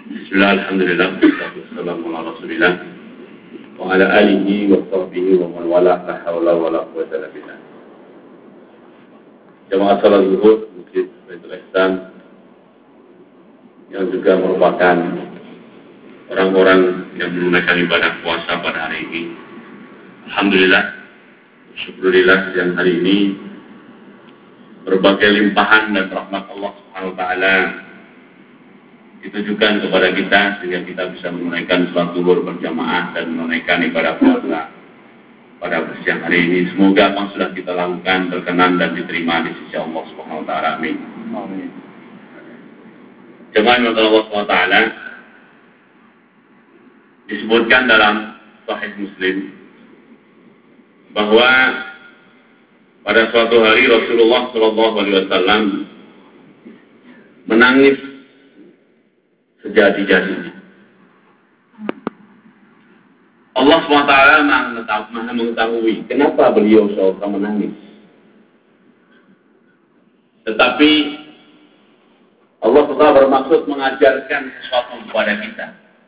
Bismillah, alhamdulillah, wassalamu ala rasulillah wa ala alihi wa sahbihi wa man wala la hawla wa la quwwata illa billah. Jamaah salat zuhur Masjid Baitul Ihsan yang juga merupakan orang-orang yang menunaikan ibadah puasa pada hari ini. Alhamdulillah, syukurillah yang hari ini berbagai limpahan dan rahmat Allah Subhanahu wa taala ditujukan kepada kita sehingga kita bisa menunaikan salat zuhur berjamaah dan menunaikan ibadah puasa pada siang hari ini. Semoga apa yang sudah kita lakukan berkenan dan diterima di sisi Allah Subhanahu wa taala. Amin. Amin. Jemaah Allah Subhanahu wa taala, disebutkan dalam Sahih Muslim bahwa pada suatu hari Rasulullah Shallallahu Alaihi Wasallam menangis sejadi-jadinya. Allah SWT maha mengetahui kenapa beliau seorang menangis. Tetapi Allah SWT bermaksud mengajarkan sesuatu kepada kita.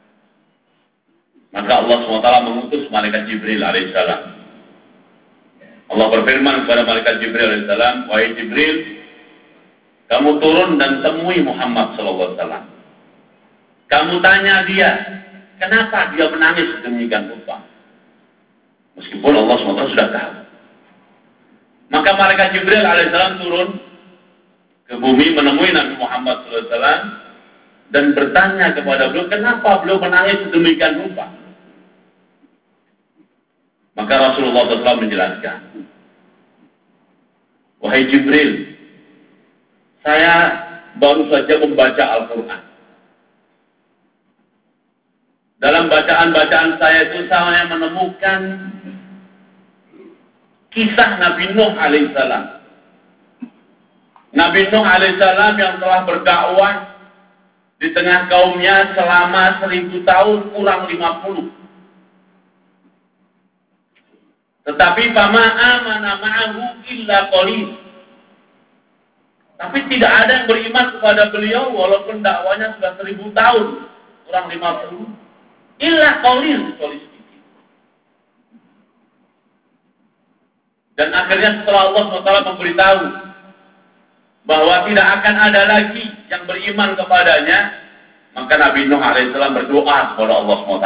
Maka Allah SWT mengutus malaikat Jibril alaihissalam. Allah berfirman kepada malaikat Jibril alaihissalam, wahai Jibril, kamu turun dan temui Muhammad SAW. Kamu tanya dia, kenapa dia menangis sedemikian rupa? Meskipun Allah SWT sudah tahu. Maka malaikat Jibril alaihissalam turun ke bumi menemui Nabi Muhammad SAW dan bertanya kepada beliau, kenapa beliau menangis sedemikian rupa? Maka Rasulullah SAW menjelaskan, wahai Jibril, saya baru saja membaca Al-Quran. Dalam bacaan-bacaan saya itu saya menemukan kisah Nabi Nuh alaihissalam. Nabi Nuh alaihissalam yang telah berdakwah di tengah kaumnya selama 1000 tahun kurang 50. Tetapi fama amana ma'ahu illa qalil. Tapi tidak ada yang beriman kepada beliau walaupun dakwanya sudah 1000 tahun kurang 50. Illa qalil, kecuali sedikit. Dan akhirnya setelah Allah SWT memberitahu bahwa tidak akan ada lagi yang beriman kepadanya, maka Nabi Nuh alaihissalam berdoa kepada Allah SWT.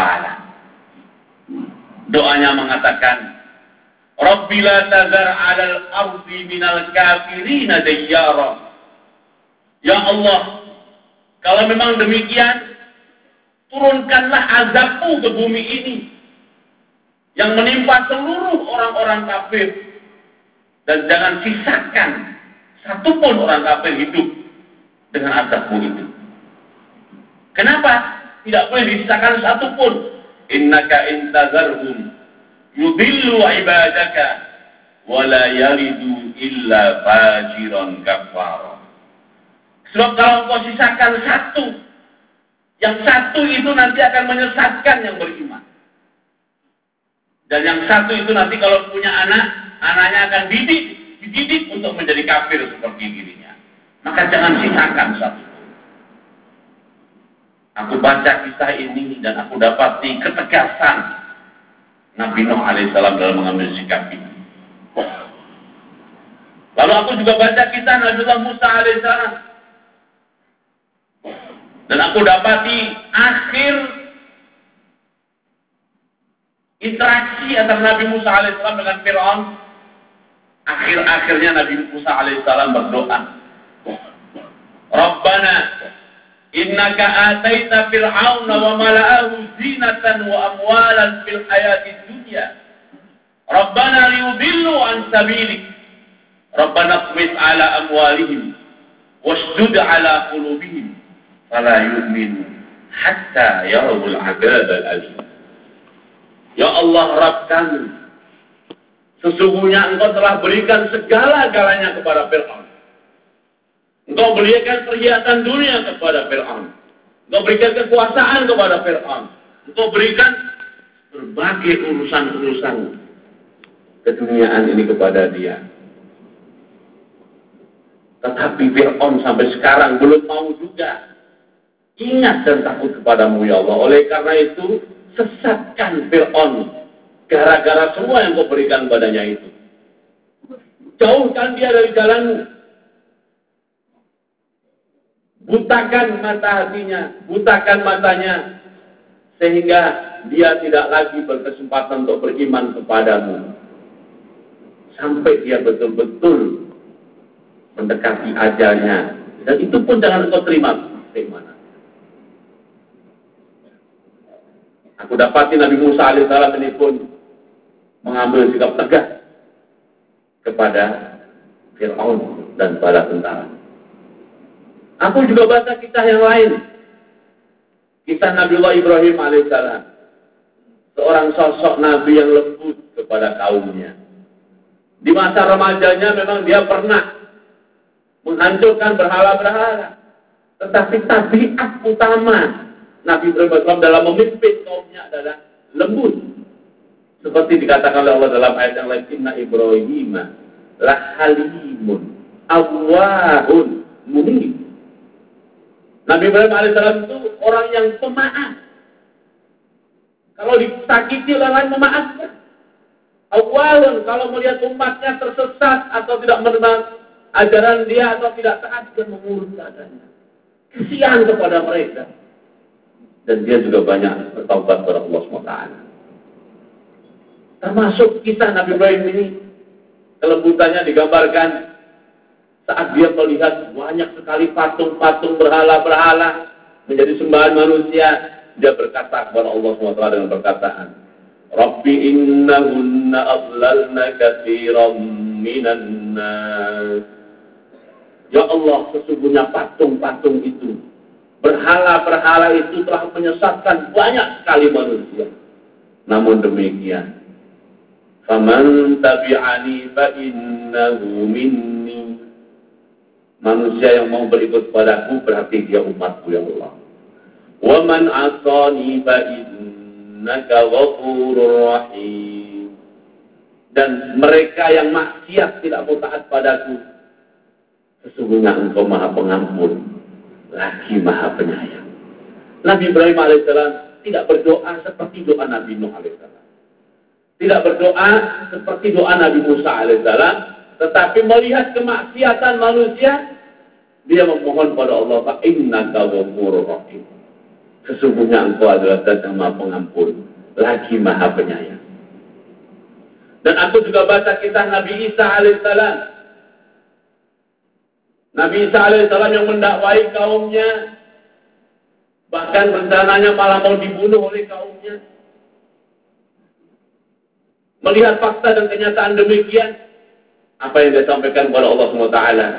Doanya mengatakan, Rabbi la tazar 'alal ardi minal kafirina dayyara. Ya Allah, kalau memang demikian, turunkanlah azabmu ke bumi ini yang menimpa seluruh orang-orang kafir, dan jangan sisakan satupun orang kafir hidup dengan azabmu itu. Kenapa tidak boleh disisakan satupun? Innaka intazarhum yudillu ibadaka wa la yalidu illa fajiran kafara. Sebab kalau kau sisakan satu, yang satu itu nanti akan menyesatkan yang beriman. Dan yang satu itu nanti kalau punya anak, anaknya akan dididik untuk menjadi kafir seperti dirinya. Maka jangan sisakan satu. Aku baca kisah ini dan aku dapati ketegasan Nabi Nuh alaihissalam dalam mengambil sikap ini. Lalu aku juga baca kisah Nabiullah Musa alaihissalam. Dan aku dapati akhir interaksi antara Nabi Musa alaihissalam dengan Fir'aun. Akhir-akhirnya Nabi Musa alaihissalam berdoa, Rabbana innaka ataita fir'auna wa mala'ahu zinatan wa amwalan fil hayati dunya. Rabbana liyudillu an sabilik. Rabbana qmis ala amwalihim washdud ala qulubihim fala yu'minu hatta yarawul 'adzab al-alim. Ya Allah Rabb kami, sesungguhnya Engkau telah berikan segala-galanya kepada Fir'aun. Engkau berikan perhiasan dunia kepada Fir'aun. Engkau berikan kekuasaan kepada Fir'aun. Engkau berikan berbagai urusan-urusan keduniaan ini kepada dia. Tetapi Fir'aun sampai sekarang belum mau juga Ingat dan takut kepadamu ya Allah. Oleh karena itu, sesatkan Fir'aun. Gara-gara semua yang kau berikan padanya itu. Jauhkan dia dari jalanmu. Butakan mata hatinya. Butakan matanya. Sehingga dia tidak lagi berkesempatan untuk beriman kepadamu. Sampai dia betul-betul mendekati ajalnya. Dan itu pun jangan kau terima. Bagaimana? Aku dapati Nabi Musa alaihissalam ini pun mengambil sikap tegas kepada Fir'aun dan para tentara. Aku juga baca kisah yang lain. Kisah Nabiullah Ibrahim alaihissalam. Seorang sosok Nabi yang lembut kepada kaumnya. Di masa remajanya memang dia pernah menghancurkan berhala-berhala. Tetapi tabiat utama Nabi Ibrahim dalam memimpin kaumnya adalah lembut. Seperti dikatakan oleh Allah dalam ayat yang lain, Inna Ibrahim lahalimun awwahun munib. Nabi Ibrahim alaihissalam itu orang yang pemaaf. Kalau disakiti orang lain memaafkan. Awwahun, kalau melihat umatnya tersesat atau tidak menerima ajaran dia atau tidak taat, dia mengurus keadaannya. Kesian kepada mereka. Dan dia juga banyak bertaubat kepada Allah SWT. Termasuk kisah Nabi Ibrahim ini, kelembutannya digambarkan saat dia melihat banyak sekali patung-patung berhala-berhala menjadi sembahan manusia, dia berkata kepada Allah SWT dengan perkataan, Rabbi innahunna adlalna katsiran minan nas. Ya Allah, sesungguhnya patung-patung itu, berhala-berhala itu telah menyesatkan banyak sekali manusia. Namun demikian, faman tabi'ani fa innahu minni. Manusia yang mau berikut padaku berarti dia umatku ya Allah. Wa man 'asani fa innaka ghafurur rahim. Dan mereka yang maksiat tidak mau taat padaku, sesungguhnya engkau Maha Pengampun lagi Maha Penyayang. Nabi Ibrahim alaihissalam tidak berdoa seperti doa Nabi Nuh alaihissalam. Tidak berdoa seperti doa Nabi Musa alaihissalam, tetapi melihat kemaksiatan manusia, dia memohon pada Allah, Fa innaka ghafurur rahim. Sesungguhnya engkau adalah Zat yang Maha Pengampun, lagi Maha Penyayang. Dan aku juga baca kisah Nabi Isa alaihissalam. Nabi Isa alaihissalam yang mendakwai kaumnya, bahkan rencananya malah mau dibunuh oleh kaumnya. Melihat fakta dan kenyataan demikian, apa yang dia sampaikan kepada Allah SWT?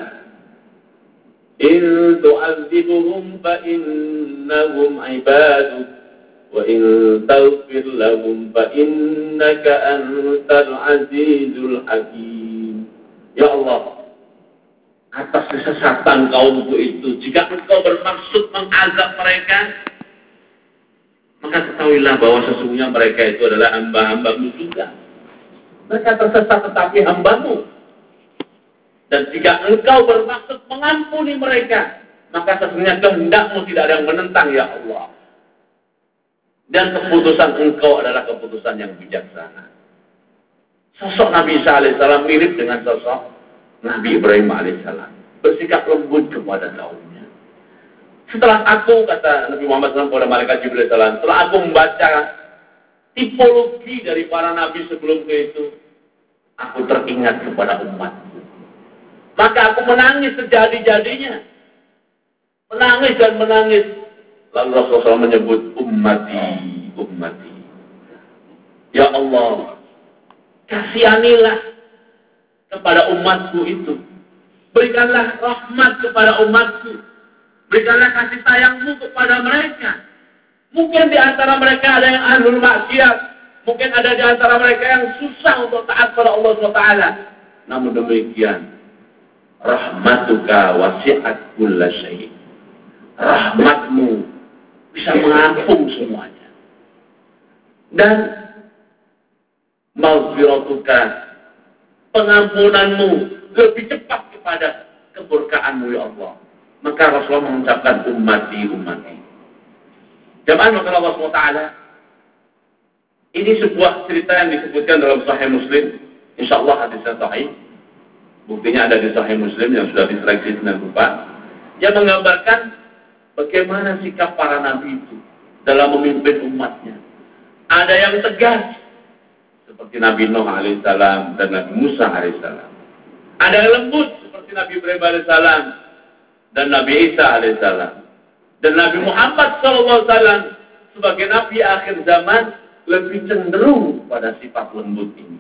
In tu'adzibuhum fa innahum ibaduk wa in taghfir lahum fa innaka antal azizul hakim. Ya Allah, atas kesesatan kaumku itu, jika engkau bermaksud mengazab mereka, maka ketahuilah bahwa sesungguhnya mereka itu adalah hamba-hambamu juga. Mereka tersesat tetapi hambamu. Dan jika engkau bermaksud mengampuni mereka, maka sesungguhnya kehendakmu tidak ada yang menentang ya Allah. Dan keputusan engkau adalah keputusan yang bijaksana. Sosok Nabi Isa alaihissalam mirip dengan sosok Nabi Ibrahim alaihissalam. Bersikap lembut kepada kaumnya. Setelah aku, kata Nabi Muhammad SAW kepada malaikat Jibril alaihissalam, setelah aku membaca tipologi dari para nabi sebelumku itu, aku teringat kepada umatku. Maka aku menangis sejadi-jadinya. Menangis dan menangis. Lalu Rasulullah SAW menyebut ummati, ummati. Ya Allah, kasihanilah kepada umatku itu. Berikanlah rahmat kepada umatku. Berikanlah kasih sayangmu kepada mereka. Mungkin di antara mereka ada yang ahlul maksiat. Mungkin ada di antara mereka yang susah untuk taat pada Allah SWT. Namun demikian, rahmatuka wasi'at kulla syai'. Rahmatmu bisa mengampung semuanya. Dan maghfiratuka, pengampunanmu lebih cepat kepada keberkaanmu ya Allah. Maka Rasulullah mengucapkan ummati, ummati. Jamaah maka Allah SWT, ini sebuah cerita yang disebutkan dalam Sahih Muslim. Insya Allah hadisnya sahih. Buktinya ada di Sahih Muslim yang sudah diseleksi dengan rupa. Yang menggambarkan bagaimana sikap para nabi itu dalam memimpin umatnya. Ada yang tegas, seperti Nabi Nuh alaihissalam dan Nabi Musa alaihissalam. Ada yang lembut, seperti Nabi Ibrahim alaihissalam dan Nabi Isa alaihissalam. Dan Nabi Muhammad SAW sebagai Nabi akhir zaman lebih cenderung pada sifat lembut ini.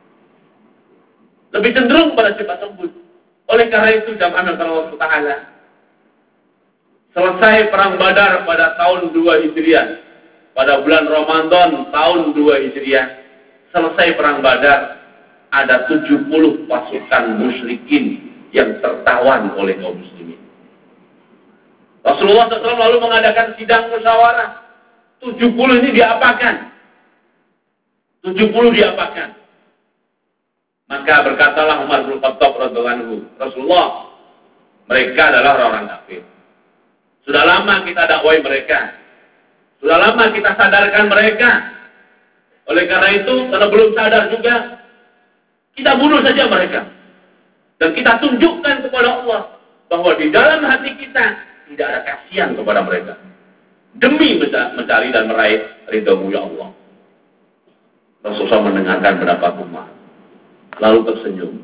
Lebih cenderung pada sifat lembut. Oleh karena itu jamaah Allah Ta'ala, selesai perang Badar pada tahun 2 Hijriah, pada bulan Ramadan tahun 2 Hijriah, selesai perang Badar, ada 70 pasukan musyrikin yang tertawan oleh kaum muslimin. Rasulullah SAW lalu mengadakan sidang musyawarah. 70 ini diapakan? 70 diapakan? Maka berkatalah Umar bin Khattab radhiyallahu anhu, Rasulullah, mereka adalah orang-orang kafir. Sudah lama kita dakwai mereka. Sudah lama kita sadarkan mereka. Oleh karena itu, karena belum sadar juga, kita bunuh saja mereka. Dan kita tunjukkan kepada Allah bahwa di dalam hati kita tidak ada kasihan kepada mereka. Demi mencari dan meraih ridha-Mu ya Allah. Rasulullah mendengarkan pendapat Umar, lalu tersenyum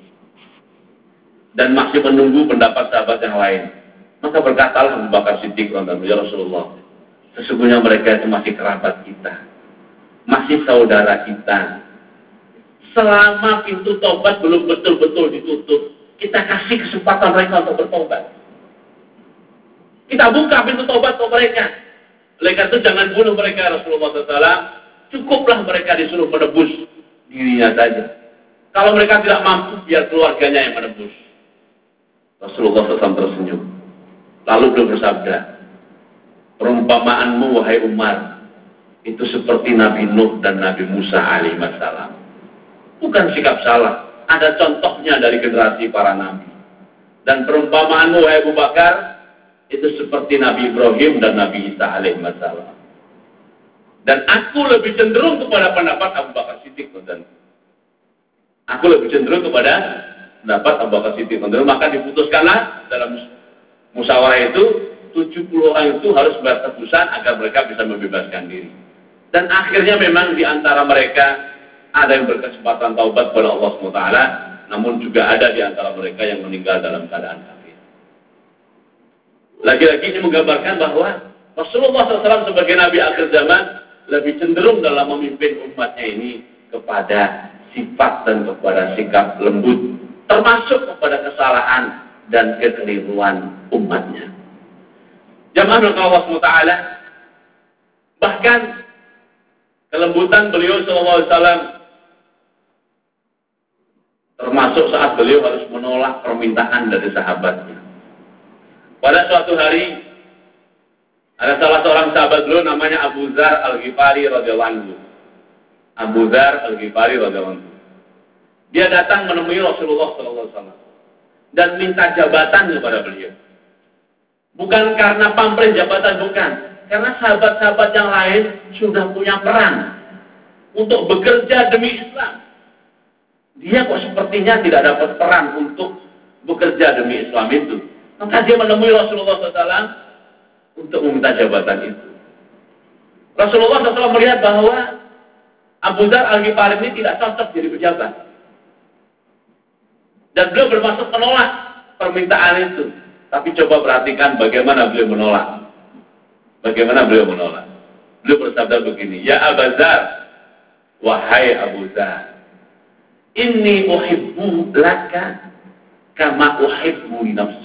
dan masih menunggu pendapat sahabat yang lain. Maka berkatalah Abu Bakar Siddiq radhiyallahu anhu, ya Rasulullah, sesungguhnya mereka itu masih kerabat kita, masih saudara kita. Selama pintu taubat belum betul-betul ditutup, kita kasih kesempatan mereka untuk bertobat. Kita buka pintu taubat untuk mereka. Oleh karena itu jangan bunuh mereka Rasulullah SAW. Cukuplah mereka disuruh menebus dirinya saja. Kalau mereka tidak mampu, biar keluarganya yang menebus. Rasulullah SAW tersenyum. Lalu beliau bersabda, perumpamaanmu wahai Umar, itu seperti Nabi Nuh dan Nabi Musa alaihissalam. Bukan sikap salah. Ada contohnya dari generasi para nabi. Dan perumpamaanmu wahai Abu Bakar, itu seperti Nabi Ibrahim dan Nabi Isa alaihissalam. Dan aku lebih cenderung kepada pendapat Abu Bakar Siddiq. Aku lebih cenderung kepada pendapat Abu Bakar Siddiq. Maka diputuskanlah dalam musyawarah itu 70 orang itu harus bertebusan agar mereka bisa membebaskan diri. Dan akhirnya memang di antara mereka ada yang berkesempatan taubat kepada Allah SWT, namun juga ada di antara mereka yang meninggal dalam keadaan kafir. Lagi-lagi ini menggambarkan bahwa Rasulullah SAW sebagai Nabi akhir zaman lebih cenderung dalam memimpin umatnya ini kepada sifat dan kepada sikap lembut, termasuk kepada kesalahan dan kekeliruan umatnya. Jamaah Allah SWT, bahkan kelembutan beliau SAW termasuk saat beliau harus menolak permintaan dari sahabatnya. Pada suatu hari ada salah seorang sahabat beliau namanya Abu Dzar Al-Ghifari radhiyallahu anhu. Abu Dzar Al-Ghifari radhiyallahu anhu. Dia datang menemui Rasulullah SAW dan minta jabatan kepada beliau. Bukan karena pamrih jabatan, bukan. Karena sahabat-sahabat yang lain sudah punya peran untuk bekerja demi Islam. Dia kok sepertinya tidak dapat peran untuk bekerja demi Islam itu. Maka dia menemui Rasulullah SAW untuk meminta jabatan itu. Rasulullah SAW melihat bahwa Abu Dzar Al-Ghifari ini tidak cocok jadi pejabat. Dan beliau bermaksud menolak permintaan itu. Tapi coba perhatikan bagaimana beliau menolak. Bagaimana beliau menolak. Beliau bersabda begini, ya Abu Dzar, wahai Abu Dzar, inni uhibbu laka kama uhibbu li nafsi.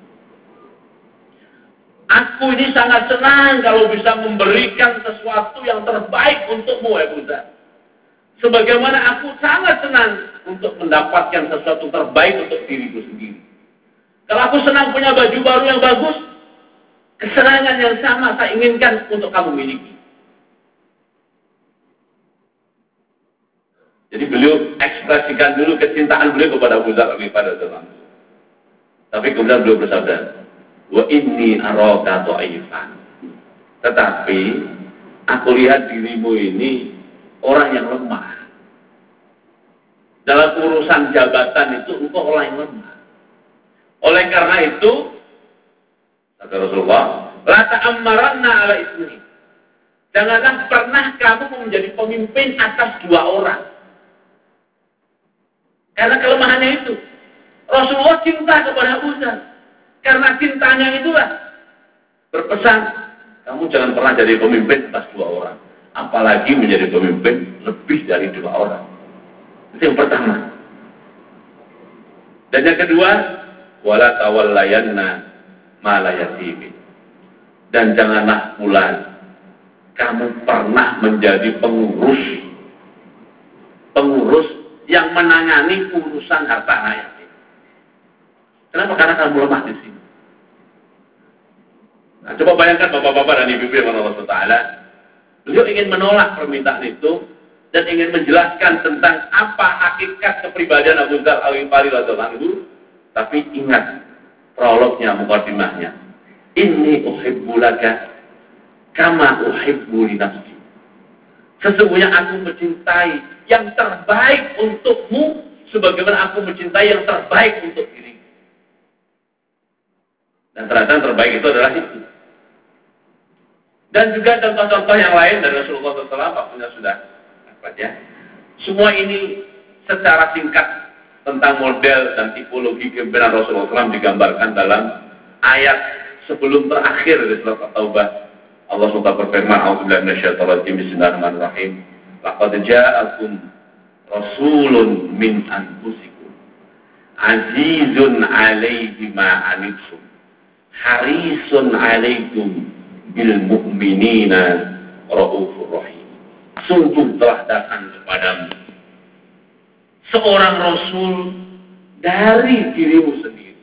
Aku ini sangat senang kalau bisa memberikan sesuatu yang terbaik untukmu, Abu Dzar. Sebagaimana aku sangat senang untuk mendapatkan sesuatu terbaik untuk diriku sendiri. Kalau aku senang punya baju baru yang bagus, kesenangan yang sama saya inginkan untuk kamu miliki. Jadi beliau ekspresikan dulu kecintaan beliau kepada Abu Dzar Al-Ghifari. Tapi kemudian beliau bersabda, wa inni araka dhaifan. Tetapi aku lihat dirimu ini orang yang lemah. Dalam urusan jabatan itu engkau orang yang lemah. Oleh karena itu, kata Rasulullah, la ta'ammaranna ala ismi. Janganlah pernah kamu menjadi pemimpin atas 2 orang. Karena kelemahannya itu. Rasulullah cinta kepada Abu Dzar. Karena cintanya itulah berpesan, kamu jangan pernah jadi pemimpin atas 2 orang. Apalagi menjadi pemimpin lebih dari 2 orang. Itu yang pertama. Dan yang kedua, wala tawallayanna ma la yatimin. Dan janganlah pula kamu pernah menjadi pengurus yang menangani urusan harta yatim. Kenapa? Karena kamu lemah di sini. Nah, coba bayangkan bapak-bapak dan ibu-ibu yang Allah Taala, beliau ingin menolak permintaan itu dan ingin menjelaskan tentang apa hakikat kepribadian Abu Dzar Al-Ghifari radhiyallahu anhu. Tapi ingat prolognya, mukadimahnya. Inni uhibbu laka kama uhibbu li nafsi. Sesungguhnya aku mencintai yang terbaik untukmu sebagaimana aku mencintai yang terbaik untuk diriku. Dan ternyata yang terbaik itu adalah itu. Dan juga contoh-contoh yang lain dari Rasulullah SAW, waktunya sudah ya. Semua ini secara singkat tentang model dan tipologi kepemimpinan Rasulullah SAW digambarkan dalam ayat sebelum terakhir dari surat At-Taubah. Allah SWT berfirman, A'udzubillahi minasyaitonir rajim, bismillahirrahmanirrahim. Laqad ja'akum rasulun min anfusikum azizun 'alaihi ma 'anittum harisun 'alaikum bil mu'minina raufur rahim. Sungguh telah datang kepadamu seorang rasul dari dirimu sendiri.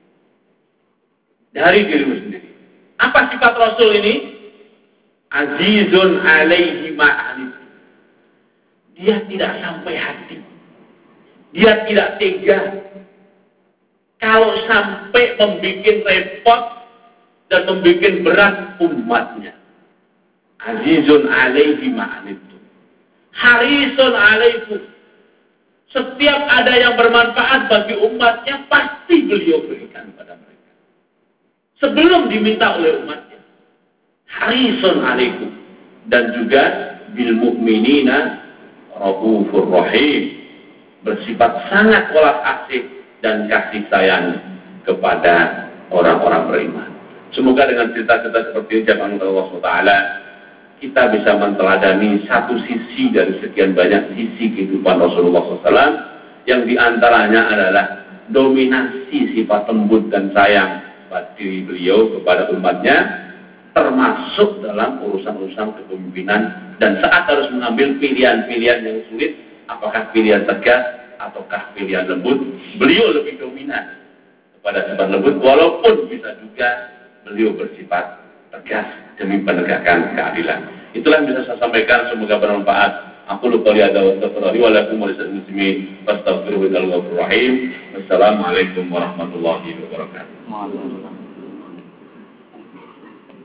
Dari dirimu sendiri. Apa sifat rasul ini? Azizun 'alaihi ma 'anittum. Dia tidak sampai hati. Dia tidak tega kalau sampai membuat repot dan membuat berat umatnya. Azizun 'alaihi ma 'anittum. Harisun 'alaikum. Setiap ada yang bermanfaat bagi umatnya, pasti beliau berikan kepada mereka. Sebelum diminta oleh umatnya. Harisun 'alaikum. Dan juga bil mu'minina raufur rahim. Bersifat sangat welas asih dan kasih sayang kepada orang-orang beriman. Semoga dengan cerita-cerita seperti ini jamaah Allah SWT, kita bisa menteladani satu sisi dari sekian banyak sisi kehidupan Rasulullah SAW, yang diantaranya adalah dominasi sifat lembut dan sayang bagi beliau kepada umatnya, termasuk dalam urusan-urusan kepemimpinan. Dan saat harus mengambil pilihan-pilihan yang sulit, apakah pilihan tegas ataukah pilihan lembut, beliau lebih dominan kepada sifat lembut, walaupun bisa juga beliau bersifat tegas demi penegakan keadilan. Itulah yang bisa saya sampaikan, semoga bermanfaat. Aku lupa lihat wa astaghfirullahi wa lakum wa lisal muslimin fastaghfiruhu innahu ghafurur rahim. Wassalamualaikum warahmatullahi wabarakatuh.